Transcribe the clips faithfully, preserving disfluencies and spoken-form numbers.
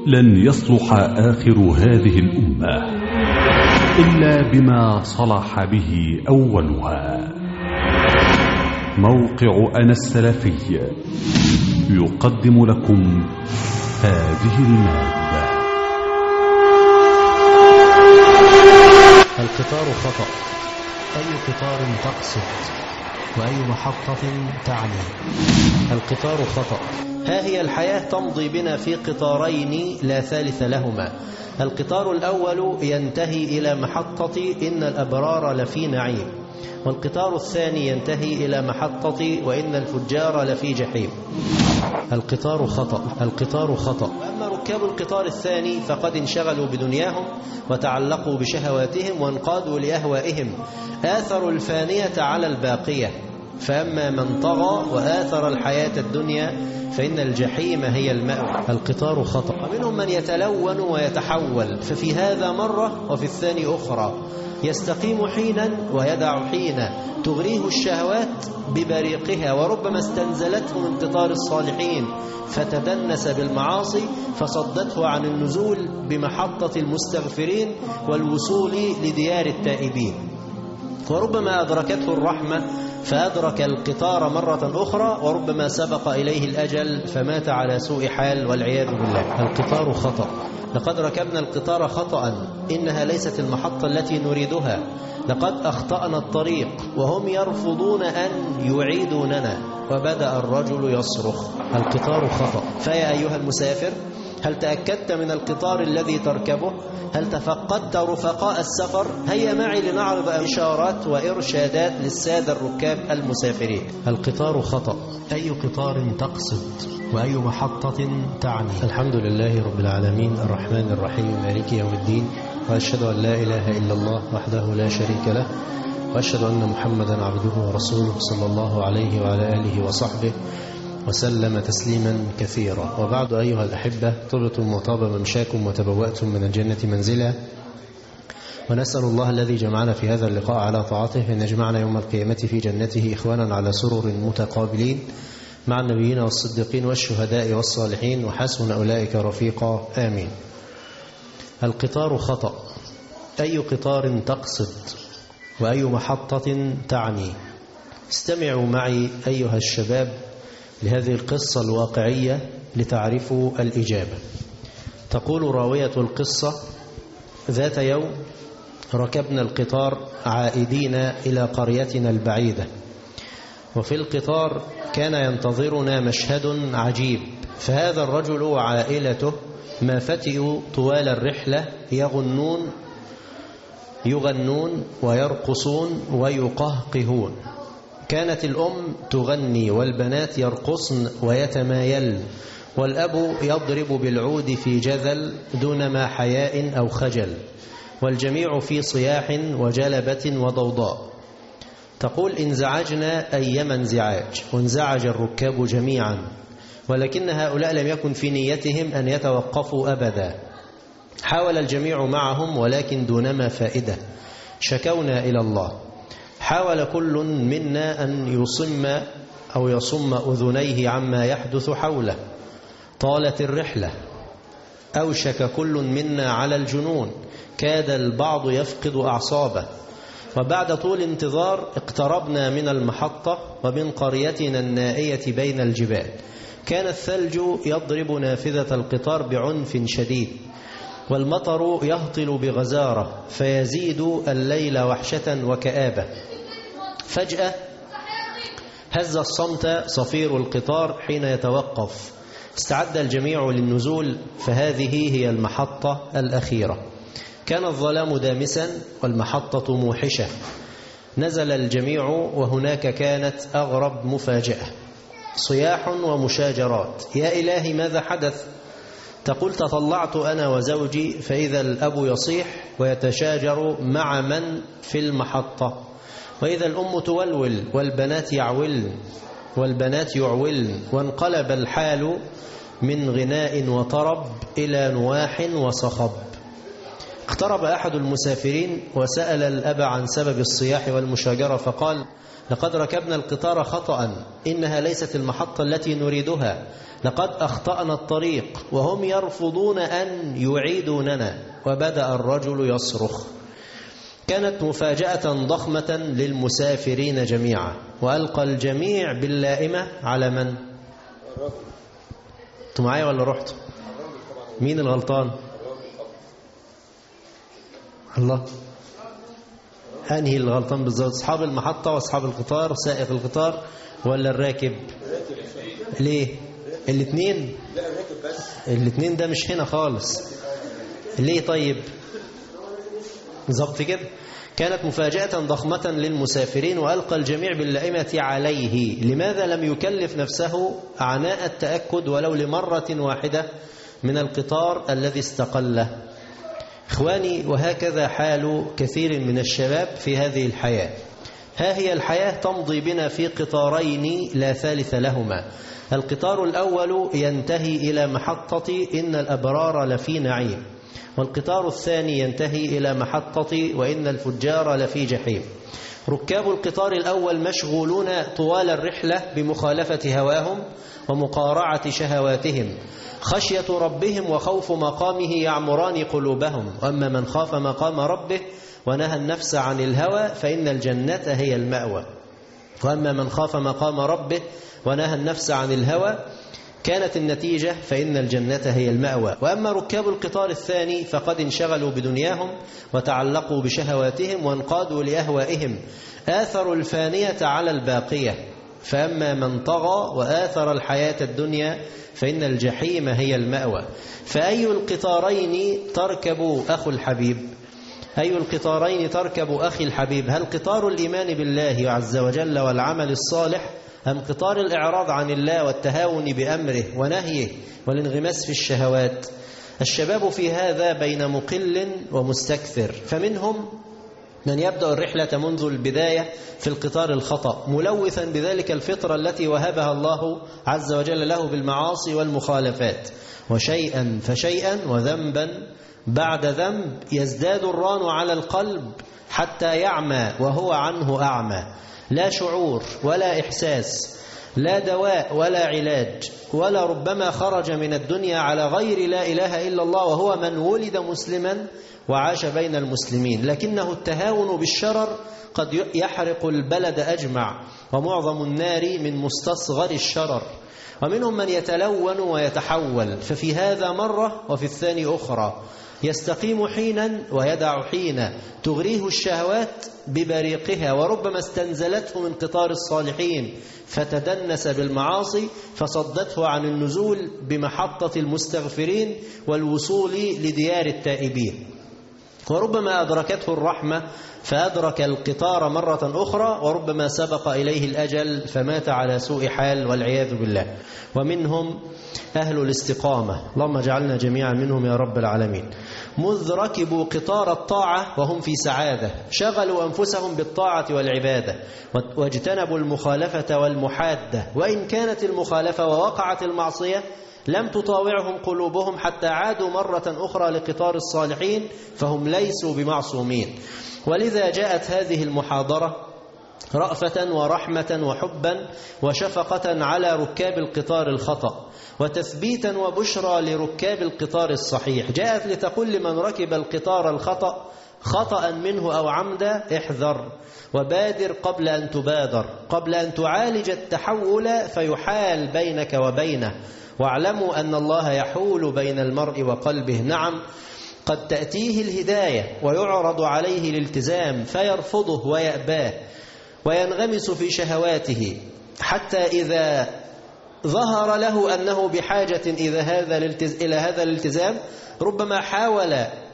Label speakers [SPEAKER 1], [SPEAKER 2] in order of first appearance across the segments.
[SPEAKER 1] لن يصلح آخر هذه الأمة إلا بما صلح به أولها. موقع أنا السلفي يقدم لكم هذه المادة.
[SPEAKER 2] القطار خطأ، أي قطار تقصد وأي محطة تعني؟ القطار خطأ. ها هي الحياة تمضي بنا في قطارين لا ثالث لهما. القطار الأول ينتهي إلى محطة إن الأبرار لفي نعيم، والقطار الثاني ينتهي إلى محطة وإن الفجار لفي جحيم. القطار خطأ، القطار خطأ. أما ركاب القطار الثاني فقد انشغلوا بدنياهم وتعلقوا بشهواتهم وانقادوا لأهوائهم، آثروا الفانية على الباقية. فأما من طغى وآثر الحياة الدنيا فإن الجحيم هي المأوى. القطار خطأ. ومنهم من يتلون ويتحول، ففي هذا مرة وفي الثاني أخرى، يستقيم حينا ويدع حينا، تغريه الشهوات ببريقها، وربما استنزلته من قطار الصالحين فتدنس بالمعاصي فصدته عن النزول بمحطة المستغفرين والوصول لديار التائبين. وربما أدركته الرحمة فأدرك القطار مرة أخرى، وربما سبق إليه الأجل فمات على سوء حال والعياذ بالله. القطار خطأ. لقد ركبنا القطار خطأ، إنها ليست المحطة التي نريدها. لقد أخطأنا الطريق وهم يرفضون أن يعيدوننا، وبدأ الرجل يصرخ. القطار خطأ. فيا أيها المسافر، هل تأكدت من القطار الذي تركبه؟ هل تفقدت رفقاء السفر؟ هيا معي لنعرض إشارات وإرشادات للسادة الركاب المسافرين. القطار خطأ، أي قطار تقصد وأي محطة تعني؟ الحمد لله رب العالمين الرحمن الرحيم مالك يوم الدين، وأشهد أن لا إله إلا الله وحده لا شريك له، وأشهد أن محمدا عبده ورسوله صلى الله عليه وعلى آله وصحبه وسلم تسليما كثيرا. وبعد أيها الأحبة، طبتم وطاب ممشاكم وتبوأتم من الجنة منزلا، ونسأل الله الذي جمعنا في هذا اللقاء على طاعته أن يجمعنا يوم القيامة في جنته إخوانا على سرر متقابلين مع النبيين والصديقين والشهداء والصالحين، وحسن أولئك رفيقا، آمين. القطار خطأ، أي قطار تقصد وأي محطة تعني؟ استمعوا معي أيها الشباب لهذه القصة الواقعية لتعرفوا الإجابة. تقول راوية القصة: ذات يوم ركبنا القطار عائدين إلى قريتنا البعيدة، وفي القطار كان ينتظرنا مشهد عجيب. فهذا الرجل وعائلته ما فتئوا طوال الرحلة يغنون يغنون ويرقصون ويقهقهون. كانت الأم تغني والبنات يرقصن ويتمايلن، والأب يضرب بالعود في جذل دون ما حياء أو خجل، والجميع في صياح وجلبة وضوضاء. تقول: انزعجنا أيما انزعاج، وانزعج الركاب جميعا، ولكن هؤلاء لم يكن في نيتهم أن يتوقفوا أبدا. حاول الجميع معهم ولكن دونما فائدة. شكونا إلى الله. حاول كل منا أن يصم أو يصم أذنيه عما يحدث حوله. طالت الرحلة، أوشك كل منا على الجنون، كاد البعض يفقد أعصابه. وبعد طول انتظار اقتربنا من المحطة ومن قريتنا النائية بين الجبال. كان الثلج يضرب نافذة القطار بعنف شديد، والمطر يهطل بغزارة، فيزيد الليل وحشة وكآبة. فجأة هز الصمت صفير القطار حين يتوقف. استعد الجميع للنزول، فهذه هي المحطة الأخيرة. كان الظلام دامسا والمحطة موحشة. نزل الجميع، وهناك كانت أغرب مفاجأة: صياح ومشاجرات. يا إلهي، ماذا حدث؟ تقول: تطلعت أنا وزوجي فإذا الأب يصيح ويتشاجر مع من في المحطة، وإذا الأم تولول والبنات يعولن والبنات يعولن، وانقلب الحال من غناء وطرب إلى نواح وصخب. اقترب أحد المسافرين وسأل الأب عن سبب الصياح والمشاجرة، فقال: لقد ركبنا القطار خطأ، إنها ليست المحطة التي نريدها، لقد أخطأنا الطريق، وهم يرفضون أن يعيدوننا. وبدأ الرجل يصرخ. كانت مفاجأة ضخمة للمسافرين جميعا، وألقى الجميع باللائمة على من؟ أنتوا معايا ولا رحتوا؟ مين الغلطان؟ الله. أنهي الغلطان بالضبط؟ أصحاب المحطة وأصحاب القطار، سائق القطار ولا الراكب؟ ليه؟ الاثنين؟ الاثنين ده مش هنا خالص. ليه طيب؟ بالضبط كده. كانت مفاجأة ضخمة للمسافرين، وألقى الجميع باللائمة عليه. لماذا لم يكلف نفسه عناء التأكد ولو لمرة واحدة من القطار الذي استقله؟ إخواني، وهكذا حال كثير من الشباب في هذه الحياة. ها هي الحياة تمضي بنا في قطارين لا ثالث لهما. القطار الأول ينتهي إلى محطة إن الأبرار لفي نعيم، والقطار الثاني ينتهي إلى محطة وإن الفجار لفي جحيم. ركاب القطار الأول مشغولون طوال الرحلة بمخالفة هواهم ومقارعة شهواتهم. خشية ربهم وخوف مقامه يعمران قلوبهم. وأما من خاف مقام ربه ونهى النفس عن الهوى فإن الجنة هي المأوى. وأما من خاف مقام ربه ونهى النفس عن الهوى كانت النتيجة فإن الجنة هي المأوى. وأما ركاب القطار الثاني فقد انشغلوا بدنياهم وتعلقوا بشهواتهم وانقادوا لأهوائهم، آثروا الفانية على الباقية. فأما من طغى وآثر الحياة الدنيا فإن الجحيم هي المأوى. فأي القطارين تركب أخو الحبيب؟ أي القطارين تركب أخي الحبيب؟ هل قطار الإيمان بالله عز وجل والعمل الصالح، أم قطار الإعراض عن الله والتهاون بأمره ونهيه والانغماس في الشهوات؟ الشباب في هذا بين مقل ومستكثر، فمنهم من يبدأ الرحلة منذ البداية في القطار الخطأ، ملوثا بذلك الفطرة التي وهبها الله عز وجل له بالمعاصي والمخالفات، وشيئا فشيئا وذنبا بعد ذنب يزداد الران على القلب حتى يعمى وهو عنه أعمى. لا شعور ولا إحساس، لا دواء ولا علاج، ولا ربما خرج من الدنيا على غير لا إله إلا الله وهو من ولد مسلما وعاش بين المسلمين، لكنه التهاون بالشرر قد يحرق البلد أجمع، ومعظم النار من مستصغر الشرر. ومنهم من يتلون ويتحول، ففي هذا مرة وفي الثاني أخرى، يستقيم حينا ويدع حينا، تغريه الشهوات ببريقها، وربما استنزلته من قطار الصالحين فتدنس بالمعاصي فصدته عن النزول بمحطة المستغفرين والوصول لديار التائبين. وربما أدركته الرحمة فأدرك القطار مرة أخرى، وربما سبق إليه الأجل فمات على سوء حال والعياذ بالله. ومنهم أهل الاستقامة، اللهم اجعلنا جميعا منهم يا رب العالمين، مذ ركبوا قطار الطاعة وهم في سعادة، شغلوا أنفسهم بالطاعة والعبادة واجتنبوا المخالفة والمحادة، وإن كانت المخالفة ووقعت المعصية لم تطاوعهم قلوبهم حتى عادوا مرة أخرى لقطار الصالحين، فهم ليسوا بمعصومين. ولذا جاءت هذه المحاضرة رأفة ورحمة وحبا وشفقة على ركاب القطار الخطأ، وتثبيتا وبشرى لركاب القطار الصحيح. جاءت لتقول لمن ركب القطار الخطأ خطأ منه أو عمدا احذر وبادر قبل أن تبادر، قبل أن تعالج التحول فيحال بينك وبينه. واعلموا أن الله يحول بين المرء وقلبه. نعم، قد تأتيه الهداية ويعرض عليه الالتزام فيرفضه ويأباه وينغمس في شهواته، حتى إذا ظهر له أنه بحاجة إلى هذا الالتزام ربما حاول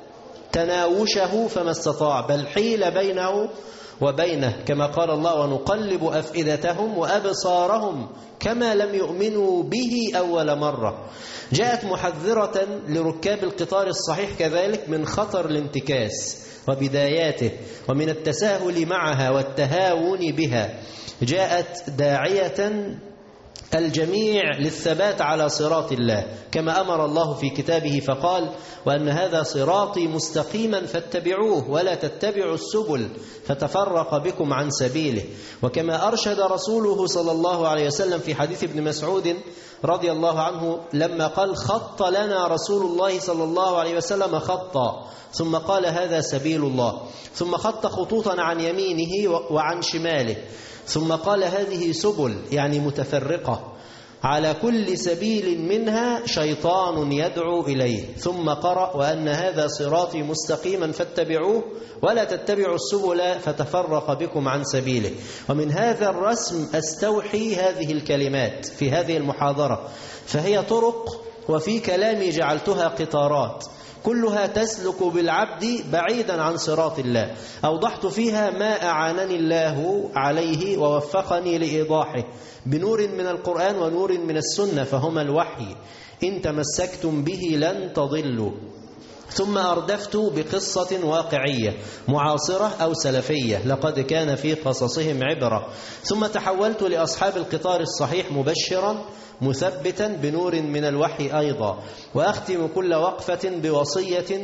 [SPEAKER 2] تناوشه فما استطاع، بل حيل بينه وبينه، كما قال الله: ونقلب أفئدتهم وأبصارهم كما لم يؤمنوا به أول مرة. جاءت محذرة لركاب القطار الصحيح كذلك من خطر الانتكاس وبداياته ومن التساهل معها والتهاون بها. جاءت داعية الجميع للثبات على صراط الله كما أمر الله في كتابه فقال وأن هذا صراطي مستقيما فاتبعوه ولا تتبعوا السبل فتفرق بكم عن سبيله. وكما أرشد رسوله صلى الله عليه وسلم في حديث ابن مسعود رضي الله عنه لما قال خط لنا رسول الله صلى الله عليه وسلم خطا ثم قال هذا سبيل الله ثم خط خطوطا عن يمينه وعن شماله ثم قال هذه سبل يعني متفرقة على كل سبيل منها شيطان يدعو إليه ثم قرأ وأن هذا صراطي مستقيما فاتبعوه ولا تتبعوا السبل فتفرق بكم عن سبيله. ومن هذا الرسم أستوحي هذه الكلمات في هذه المحاضرة فهي طرق وفي كلامي جعلتها قطارات كلها تسلك بالعبد بعيدا عن صراط الله. أوضحت فيها ما أعانني الله عليه ووفقني لإيضاحه بنور من القرآن ونور من السنة فهما الوحي إن تمسكتم به لن تضلوا. ثم أردفت بقصة واقعية معاصرة أو سلفية لقد كان في قصصهم عبرة. ثم تحولت لأصحاب القطار الصحيح مبشرا مثبتا بنور من الوحي أيضا. وأختم كل وقفة بوصية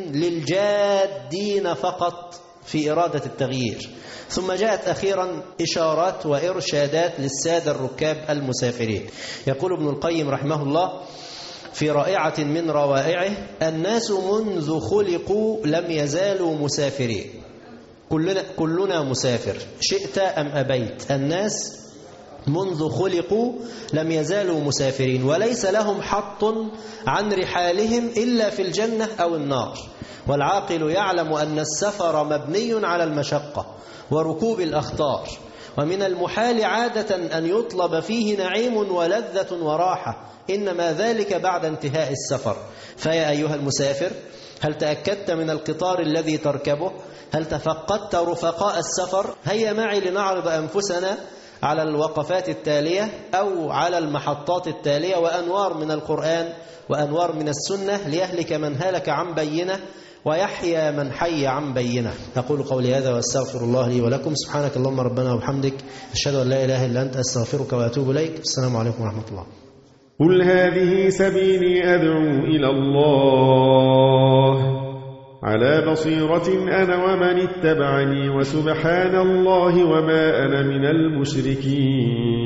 [SPEAKER 2] للجادين فقط في إرادة التغيير. ثم جاءت أخيرا إشارات وإرشادات للسادة الركاب المسافرين. يقول ابن القيم رحمه الله في رائعة من روائعه الناس منذ خلقوا لم يزالوا مسافرين. كلنا, كلنا مسافر شئت أم أبيت. الناس منذ خلقوا لم يزالوا مسافرين وليس لهم حط عن رحالهم إلا في الجنة أو النار. والعاقل يعلم أن السفر مبني على المشقة وركوب الأخطار ومن المحال عادة أن يطلب فيه نعيم ولذة وراحة إنما ذلك بعد انتهاء السفر. فيا أيها المسافر هل تأكدت من القطار الذي تركبه؟ هل تفقدت رفقاء السفر؟ هيا معي لنعرض أنفسنا على الوقفات التالية أو على المحطات التالية وأنوار من القرآن وأنوار من السنة ليهلك من هلك عن بينه ويحيى من حي عن بينه. أقول قولي هذا وأستغفر الله لي ولكم. سبحانك اللهم ربنا وبحمدك أشهد أن لا إله إلا أنت أستغفرك وأتوب إليك. السلام عليكم ورحمة الله.
[SPEAKER 3] قل هذه سبيلي أدعو إلى الله على بصيرة أنا ومن اتبعني وسبحان الله وما أنا من المشركين.